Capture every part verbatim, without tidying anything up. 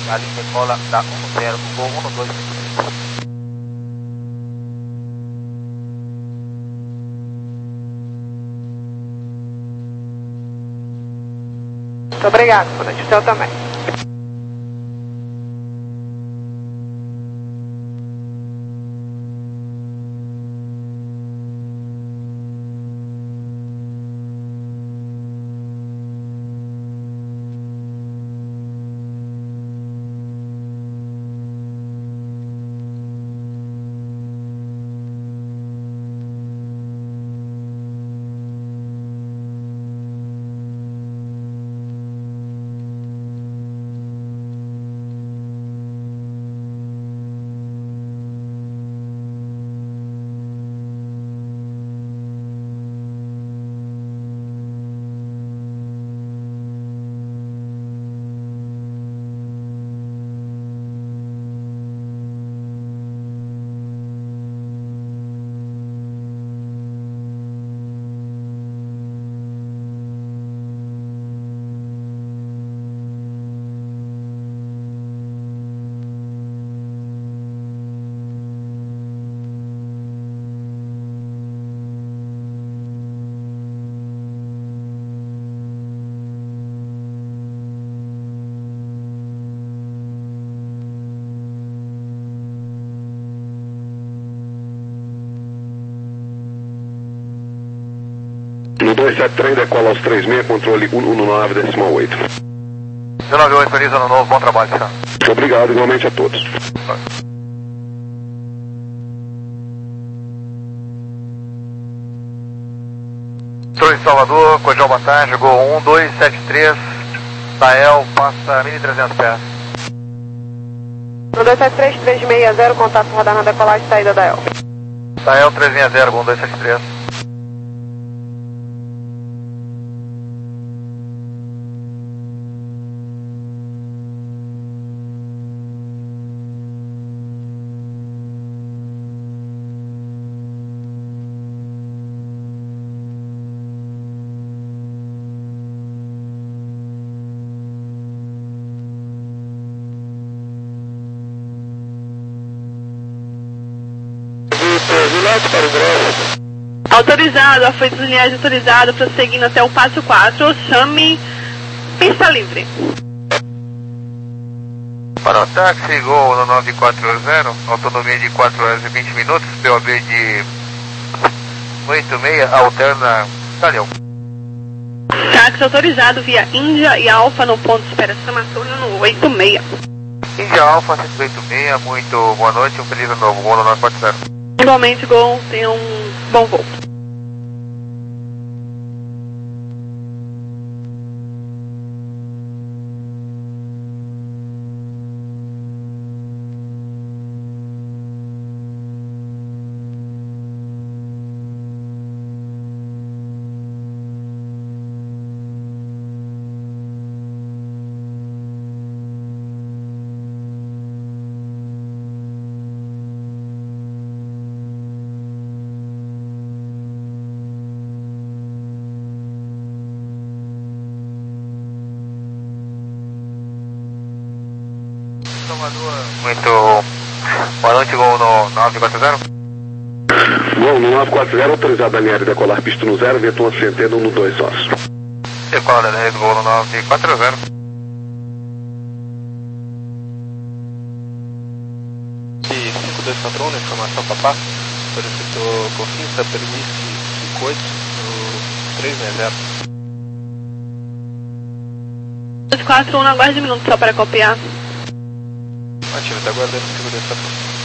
a linha decola da um zero, voo um dois cinco. Muito obrigado, boa noite, o seu também. No dois sete três, decola aos três seis, controle um um nove decimal oito. zero nove oito, feliz ano novo, bom trabalho, senhor. Obrigado, igualmente a todos. Estou em Salvador, Cojal Batalha, Gol um dois sete três, Tael, passa mil e trezentos pés. No dois sete três, três seis zero, contato com radar na decolagem, saída da El. Tael três seis zero, Gol um dois sete três. Autorizado, a Força dos Linhais autorizado, prosseguindo até o passo quatro, chame pista livre. Para o táxi, Gol no nove quatro zero, autonomia de quatro horas e vinte minutos, P O B de oito seis, alterna Calhão. Táxi autorizado via Índia e Alfa no ponto de espera Samatúrno no oito seis. Índia Alfa cento e oitenta e seis, muito boa noite, um feliz ano novo, Gol no nove quatro zero. Igualmente, Gol, tenha um bom voo. Muito boa noite, Gol no nove quatro zero. Gol no nove quatro zero, autorizado Daniel decolar pista no zero, vento uma centena no dois sócios. Decola Daniel, Gol no nove quatro zero. cinco dois quatro um, informação papá, solicitou confirma, permite cinco oito no três seis zero. dois quatro um, aguarde um minuto só para copiar. Ativo, está aguardando cinco dois quatro um.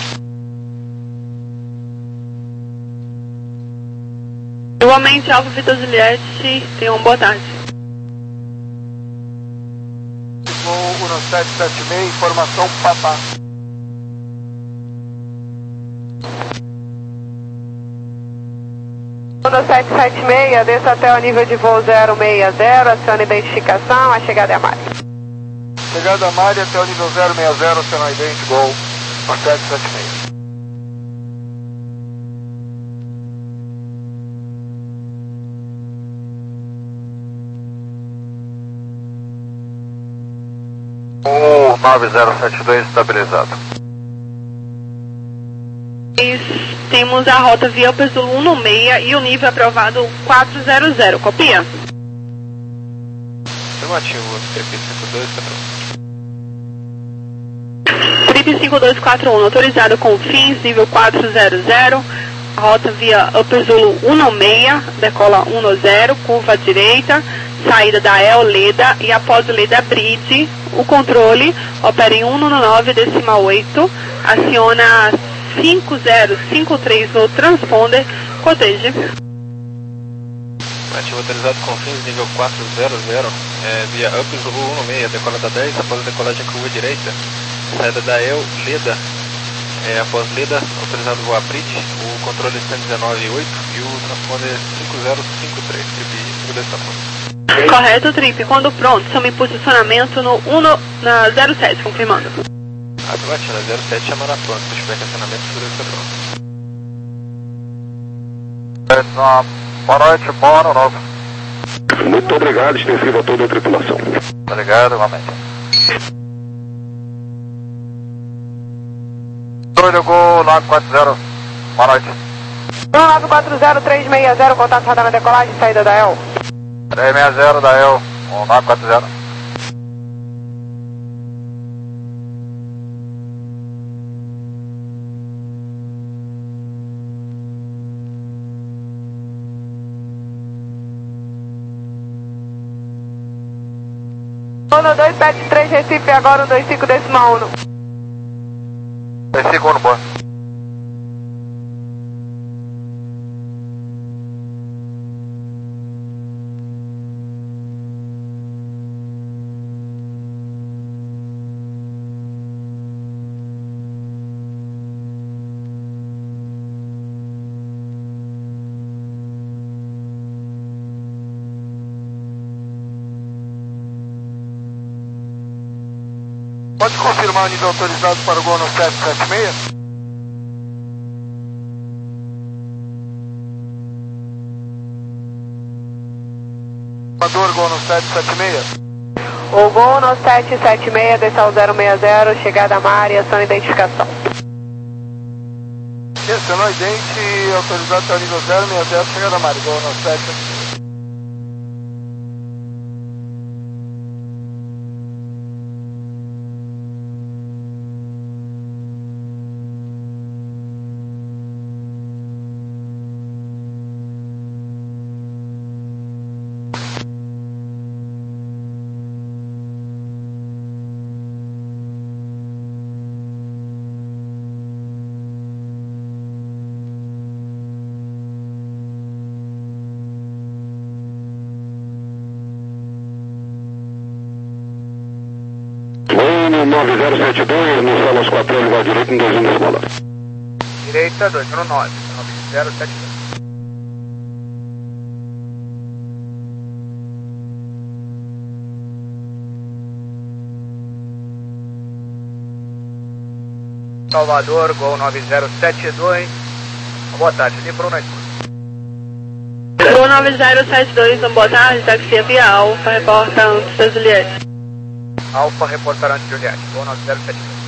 Igualmente, Alfa Vitor Juliette, tenham uma boa tarde. Gol um sete sete seis, informação papá. um sete sete seis, desça até o nível de voo zero seis zero, acione identificação, a chegada é a Mari. Chegada a Mari até o nível zero seis zero, aciona idêntico, Gol um sete sete seis. O nove zero sete dois estabilizado. Temos a rota via Upper um no seis e o nível aprovado quatrocentos. Copia? Afirmativo, Trip cinco dois quatro um. Trip cinco dois quatro um, autorizado com fins, nível quatrocentos. Rota via Upper Zulu um no seis, decola um no zero, curva à direita, saída da El Leda e após o Leda Bridge, o controle opera em um no nove decimal oito, aciona cinco zero cinco três no transponder, coteje. Ativo autorizado com fins nível quatrocentos, é, via Up Zulu um no seis, decola da dez, após a decolagem curva à direita, saída da El Leda, é, após Leda, autorizado voar Bridge, o controle cento e dezenove oito e o transponder cinco zero cinco três, trip cinco dois quatro um. Correto, Trip. Quando pronto, chame posicionamento no um no, na zero sete, confirmando. Afirmativo, na zero sete chamará pronto, se tiver estacionamento, cinco dois quatro um. Boa noite, boa noite. Muito obrigado, extensivo a toda a tripulação. Obrigado, igualmente. Túlio Gol nove quatro zero, boa noite. nove quatro zero três seis zero, contato radar na decolagem, saída da El. três seis zero da El, nove quatro zero. Uno dois sete três Recife, agora um dois cinco decimal um. dois cinco um, boa. Pode confirmar o nível autorizado para o Gol no sete sete seis? Amador, Gol no sete sete seis. O Gol no sete sete seis, desceu zero seis zero, chegada à área, ação e identificação. Acionou idente, autorizado para o nível zero seis zero, chegada à área, Gol no sete sete seis. nove zero sete dois, no solo aos quatro anos, vai direito, em dois um decimal. Direita, dois um nove, nove zero sete dois. Salvador, Gol nove zero sete dois. Boa tarde, Librou na escuta. Gol nove zero sete dois, boa tarde, taxi via Alfa, reporta antes da Juliette. Alfa reportará de Juliette, Gol nove zero sete dois.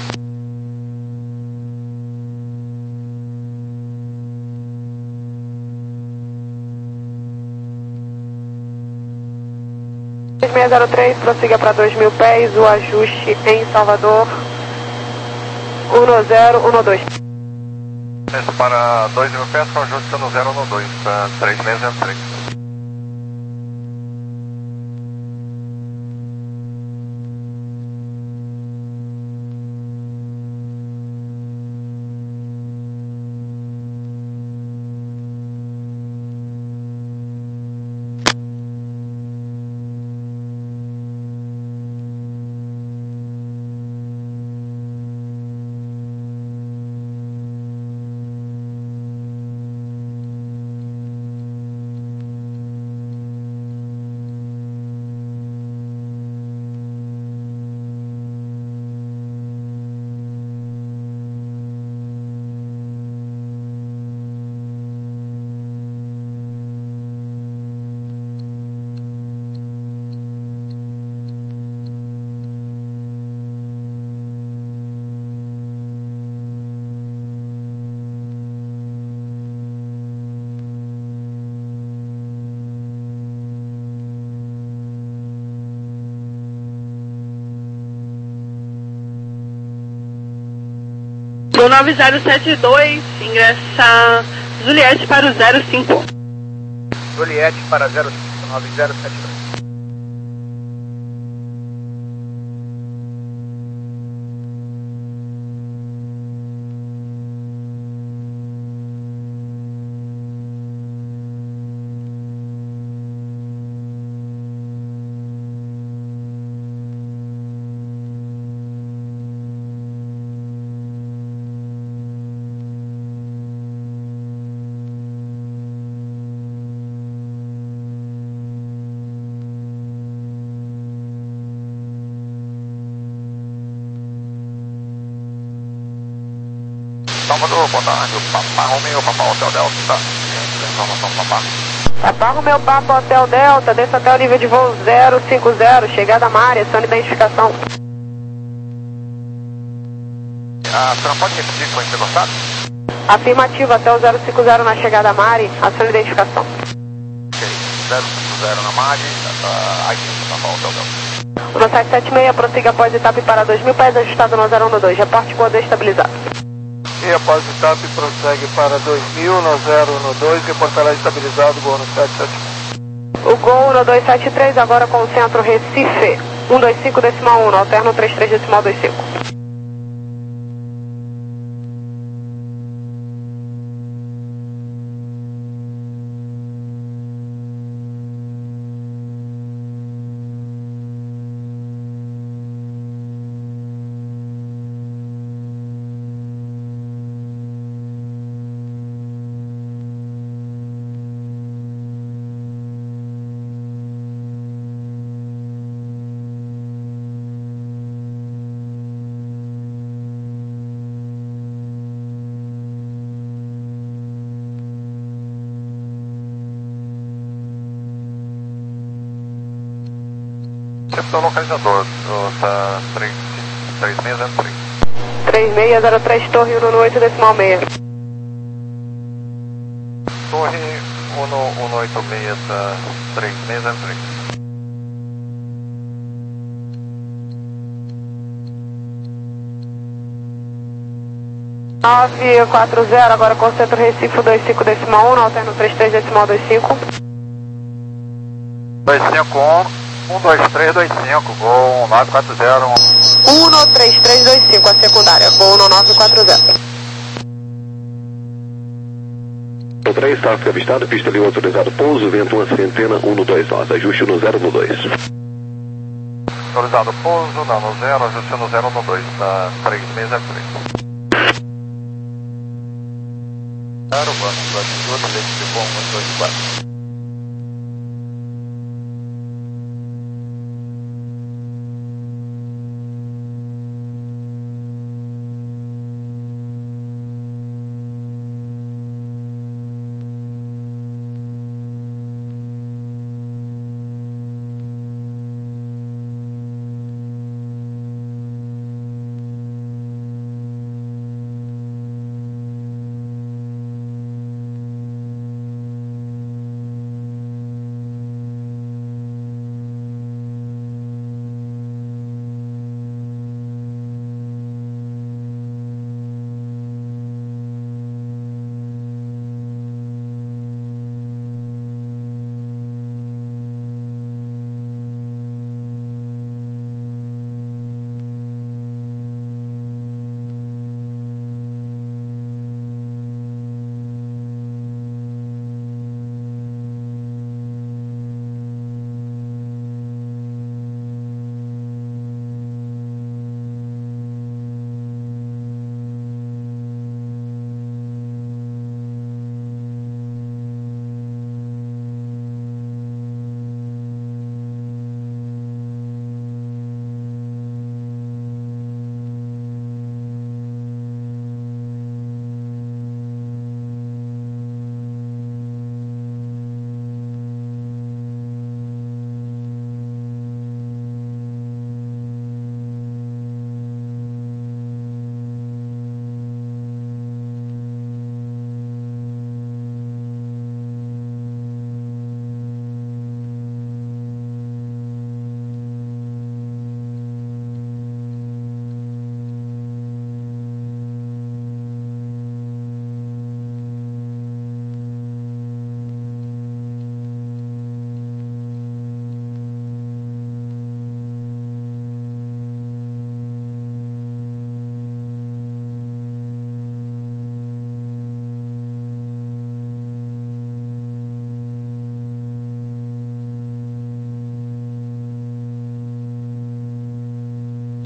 três seis zero três, prossiga para dois mil pés, o ajuste em Salvador, um zero um dois. Isso para dois mil pés, com ajuste no zero um dois, para três seis zero três. nove zero sete dois, ingressa Juliette para o zero cinco. Juliette para zero cinco nove zero sete dois. Salvador, boa tarde, o Papá Romeu, Papá Hotel Delta, informação Papá. Papá Romeu, Papa Hotel Delta, desça até o nível de voo zero cinco zero, chegada à área, sua identificação. A senhora pode repetir que foi intergostado? Afirmativo, até o zero cinco zero na chegada à Mari, a sua identificação. Ok, zero cinco zero na Mari, uh, aqui no Papá Hotel Delta. No sete sete seis, prossiga após etapa para dois mil pés, ajustado no zero um dois, reporte voador estabilizado. E após o TAP prossegue para dois mil no zero um dois, reportará estabilizado, Gol no sete sete seis. O Gol no dois sete três, agora com o centro Recife, um dois cinco decimal um, alterno três três decimal dois cinco. Recepção localizador, tá três seis zero três. três seis zero três, torre um oito decimal seis. Torre um oito seis, tá três seis zero três. nove quatro zero, agora com o centro Recife dois cinco decimal um, alterno três três decimal dois cinco. dois cinco um. um dois três dois cinco, Gol nove quatro zero. um três três dois cinco, a secundária, Gol no nove quatro zero. O três, tráfego avistado, pista livre autorizado, pouso, vento uma centena, um no dois nós, ajuste no zero no dois. Autorizado pouso, não no zero, ajuste no zero no dois, tá três seis zero três. Claro, vamos, latitude, leite de bom, um dois quatro.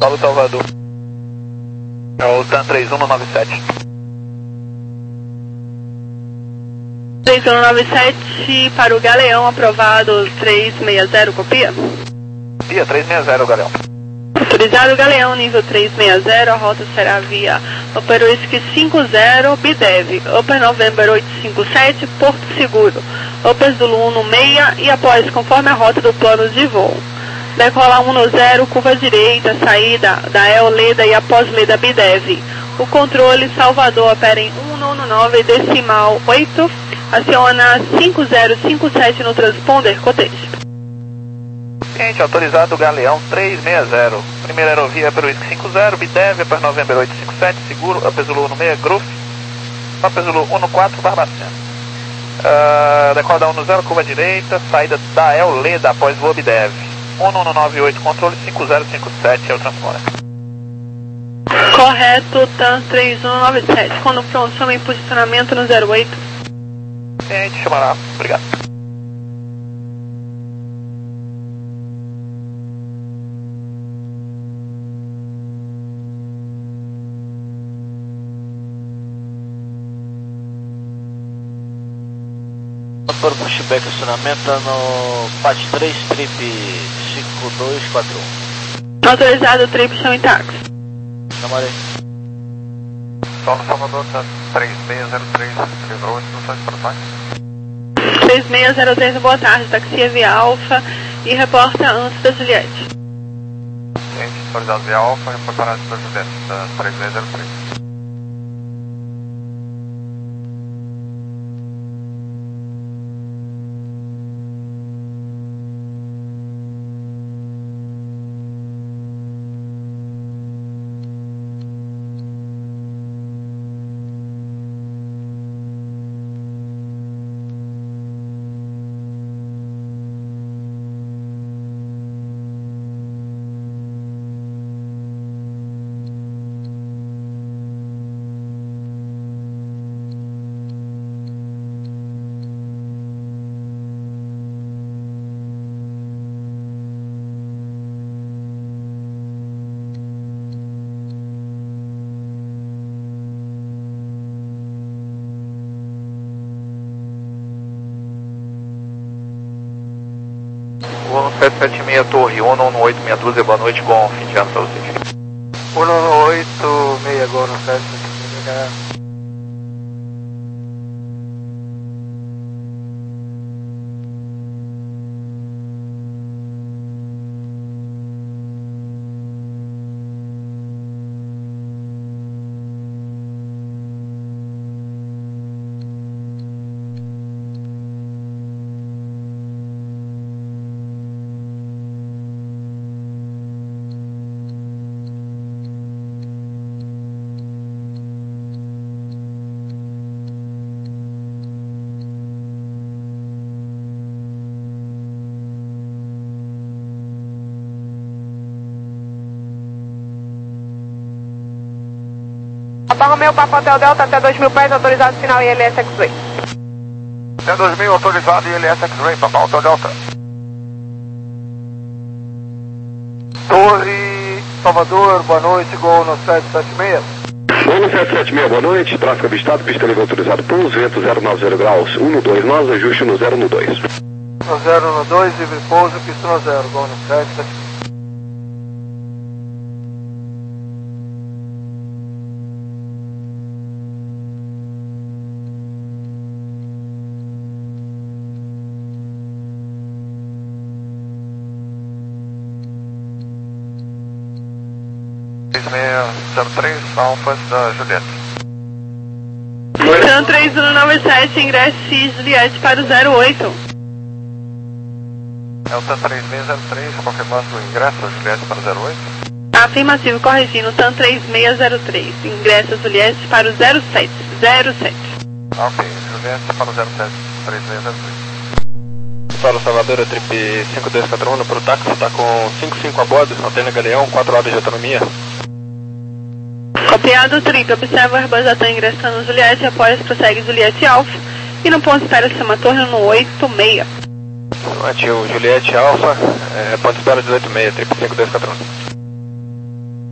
Paulo Salvador. É o TAM três um no nove sete. três um nove sete para o Galeão, aprovado três seis zero, copia? Via três seis zero, Galeão. Autorizado Galeão, nível três seis zero, a rota será via Upper Whisky cinco zero, B D E V, Upper November oito cinco sete, Porto Seguro, Upper Zulu um no seis e após, conforme a rota do plano de voo. Decola um no zero, curva direita, saída da E O Leda e após Leda B D E V. O controle Salvador opera em um nove nove decimal oito, aciona cinco zero cinco sete no transponder, cotejo. Cliente autorizado Galeão três seis zero. Primeira aerovia para o Whisky cinco zero, B D E V, para November oito cinco sete, seguro, Upper Zulu um no seis, Groove, Upper Zulu um no quatro, Barbacena. Uh, decola da um no zero, curva direita, saída da E O Leda após voo B D E V. um nove nove oito, controle cinco zero cinco sete, é o transponder. Correto, TAM três um nove sete. Quando pronto, chama em posicionamento no zero oito. Cliente, chamará. Obrigado. Motor pushback, acionamento no P A T três, trip cinco dois quatro um. Autorizado, trip, chama em táxi. Chamarei. Paulo Salvador, tá três seis zero três, livrou instruções para o táxi. três seis zero três, boa tarde, taxia via Alfa e reporta antes da Juliette. Cliente autorizado via Alfa, reportar antes da Juliette, tá três seis zero três. um sete sete seis Torre, um nove oito seis doze, boa noite, bom fim de ano para vocês. um nove oito seis agora, sete sete seis. Barra Romeu, Papa Hotel Delta, até dois mil pés, autorizado sinal I L S X-Ray. Até dois mil, autorizado I L S X-Ray, Papa Hotel Delta. Torre Salvador, boa noite, Gol no sete sete seis. Gol no sete sete seis, boa noite, tráfego avistado, pista livre autorizado, pouso, vento zero nove zero graus, um no dois, nós, ajuste no zero no dois. No zero no dois, livre pouso, pista no zero, Gol no sete sete seis. três seis zero três, Alfa da Juliette. TAM três um nove sete, ingresso Juliette para o zero oito. É o TAM três seis zero três, confirmando o ingresso da Juliette para o zero oito. Afirmativo, corrigindo, TAM três seis zero três, ingresso Juliette para o zero sete. zero sete. Ok, Juliette para o zero sete, três seis zero três. Paulo Salvador, é trip cinco dois quatro um, para o táxi, está com cinco cinco a bordo, antena Galeão, quatro horas de autonomia. Copiado, trip, observa o Airbus da TAM ingressando no Juliette, após prossegue Juliette Alfa e no ponto espera de Sema Torre no oito seis. Ativo Juliette Alfa, é, ponto espera de oito seis, trip cinco dois quatro um.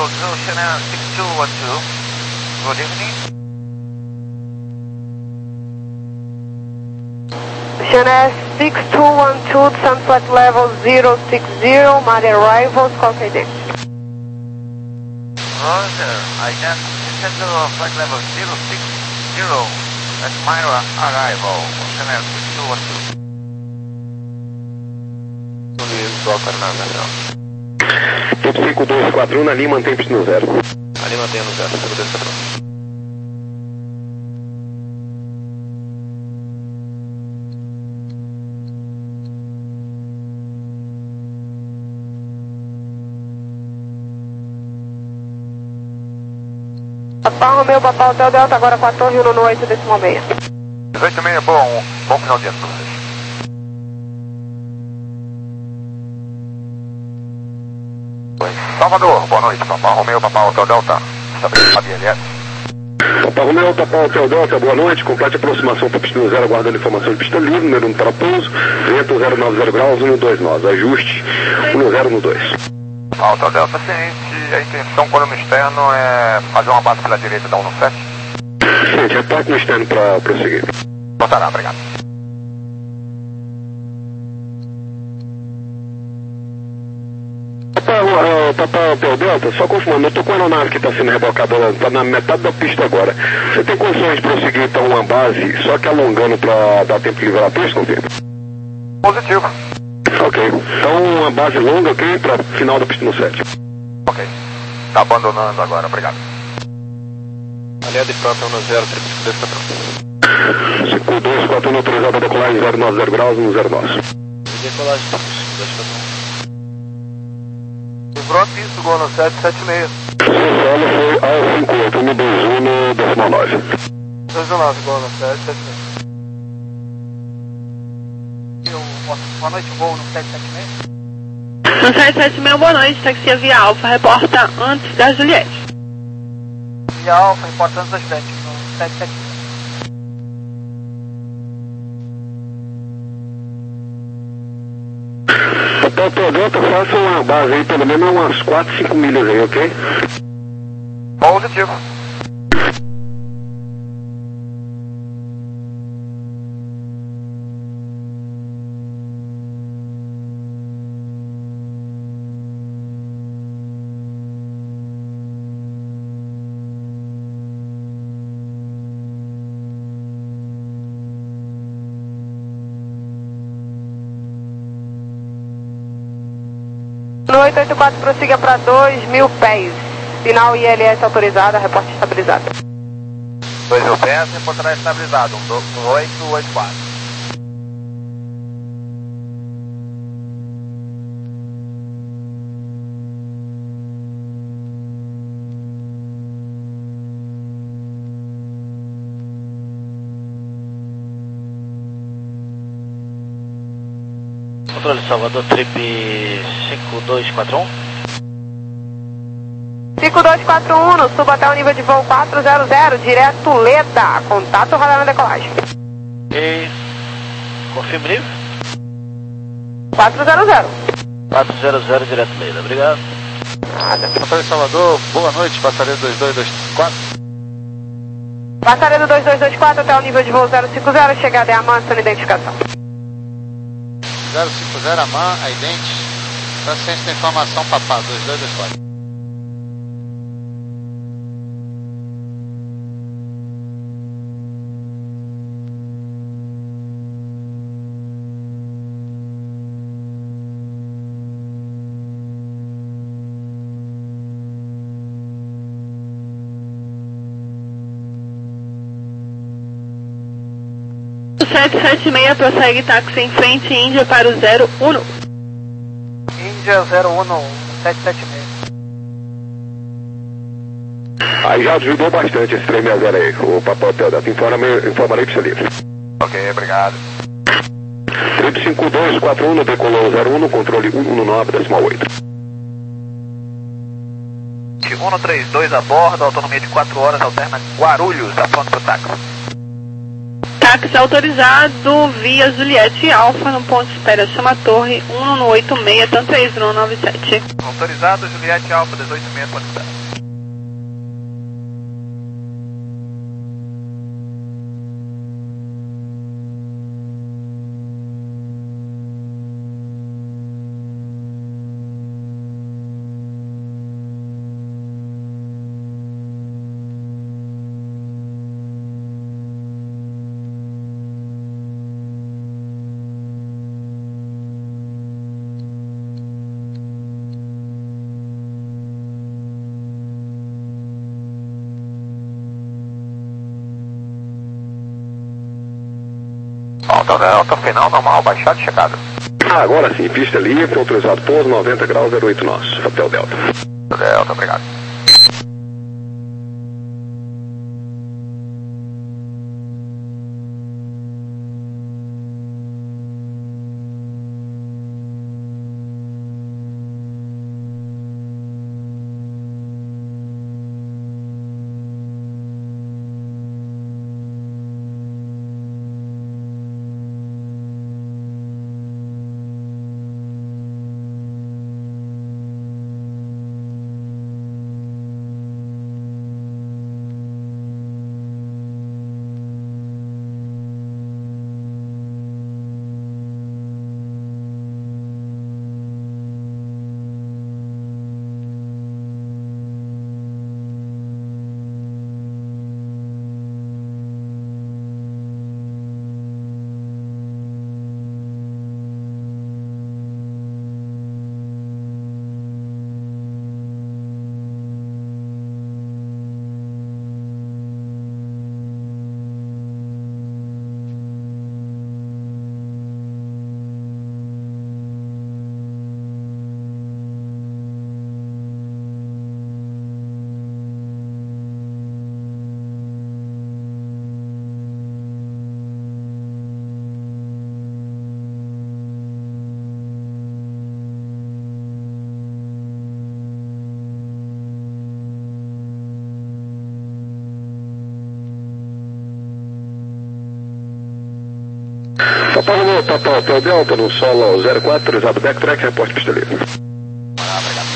Zulu Chanel six two one two. Good evening. Chanel six two one two, sunflat level zero six zero, my arrivals, call identity. Roger, I just descended to flight level zero six zero at my arrival. Chanel six two one two. Tempo cinco dois quatro um na linha, mantém pista no zero. Ali mantém no zero, cinco dois quatro um. Papá Romeu, Papá Hotel Delta, agora quatorze um oito, decimal meia. dezoito e meia, bom, bom final de ano para vocês. Salvador, boa noite, Papá Romeu, Papá Hotel Delta. Estabilidade I L S. Papá Romeu, Papá Hotel Delta, boa noite. Complete aproximação para pista no zero, aguardando informação de pista livre, número um para pouso. Vento zero nove zero graus, um dois nós. Ajuste um zero um dois. Hotel Delta, seguinte, a intenção quando no externo é fazer uma base pela direita da um sete. Gente, reporte no externo para prosseguir. Botará, obrigado. Papá, uh, Papá Hotel Delta, só confirmando, eu tô com a aeronave que está sendo rebocada, ela está na metade da pista agora. Você tem condições de prosseguir então uma base, só que alongando para dar tempo de liberar a pista, confirma? Positivo. Ok, então uma base longa, ok, para final da pista no sete. Ok. Tá abandonando agora, obrigado. Aliado e pronto, um zero, cinco dois quatro um. cinco dois quatro um autorizado a decolagem zero nove zero graus, um zero nós. Decolagem cinco dois quatro um. Pronto, isso, gol no sete sete seis. Seu solo foi A cinco oito um dois um no decimal nove. dois um nove, gol no sete sete seis. Boa noite, voo no sete sete seis. No sete sete seis, boa noite, taxi Via Alfa, reporta antes da Juliette. Via Alfa, reporta antes da Juliette, no sete sete seis. Hotel Toyota, faça uma base aí, pelo menos umas quatro, cinco milhas aí, ok? Positivo. No oito oito quatro, prossiga para dois mil pés. Final I L S autorizada, reporte estabilizado. dois mil pés, reportará estabilizado, um oito oito quatro. Controle Salvador, trip cinco dois quatro um. cinco dois quatro um, no suba até o nível de voo quatro zero zero, direto Leda. Contato radar na decolagem. Ok. Confirme nível. quatro zero zero. quatro zero zero, direto Leda. Obrigado. Controle Salvador, boa noite, passageiro dois dois dois quatro. Passageiro dois dois dois quatro até o nível de voo zero cinco zero, chegada é a mansa, identificação. zero cinco zero, Aman, a idente. Transferência da informação, papá, dois dois dois quatro. sete sete seis, prossegue táxi em frente, Índia para o zero um. Índia zero um, sete sete seis. Aí já ajudou bastante esse três seis zero aí, o Papá Hotel Delta. Informarei, informarei para você livre. Ok, obrigado. Trip cinco dois quatro um, no decolou zero um, no controle um um nove, decimal oito. um três dois a bordo, autonomia de quatro horas, alterna Guarulhos, tá pronto pro táxi. táxi autorizado via Juliette Alfa no ponto de espera Chama Torre um no oito seis, tanto três no nove sete. Autorizado, Juliette Alfa, dezoito seis, ponto de espera. Alta Delta, final normal, baixada e chegada. Ah, agora sim, pista livre, autorizado pouso, noventa graus, zero oito nós, Hotel Delta. Delta, obrigado. São Paulo, Total Hotel Delta, no solo zero quatro, autorizado backtrack, reporte pista livre. Ah, obrigado.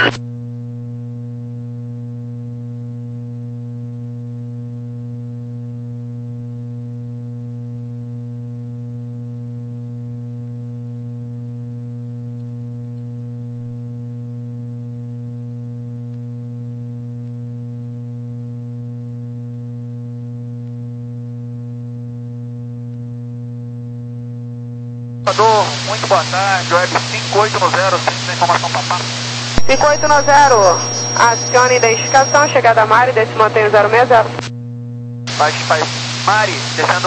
Muito boa tarde, web cinco oito zero, sem informação para Papa. cinco oito zero, acione identificação, chegada a Mari, desse mantenho zero seis zero. Faz, faz, Mari, descendo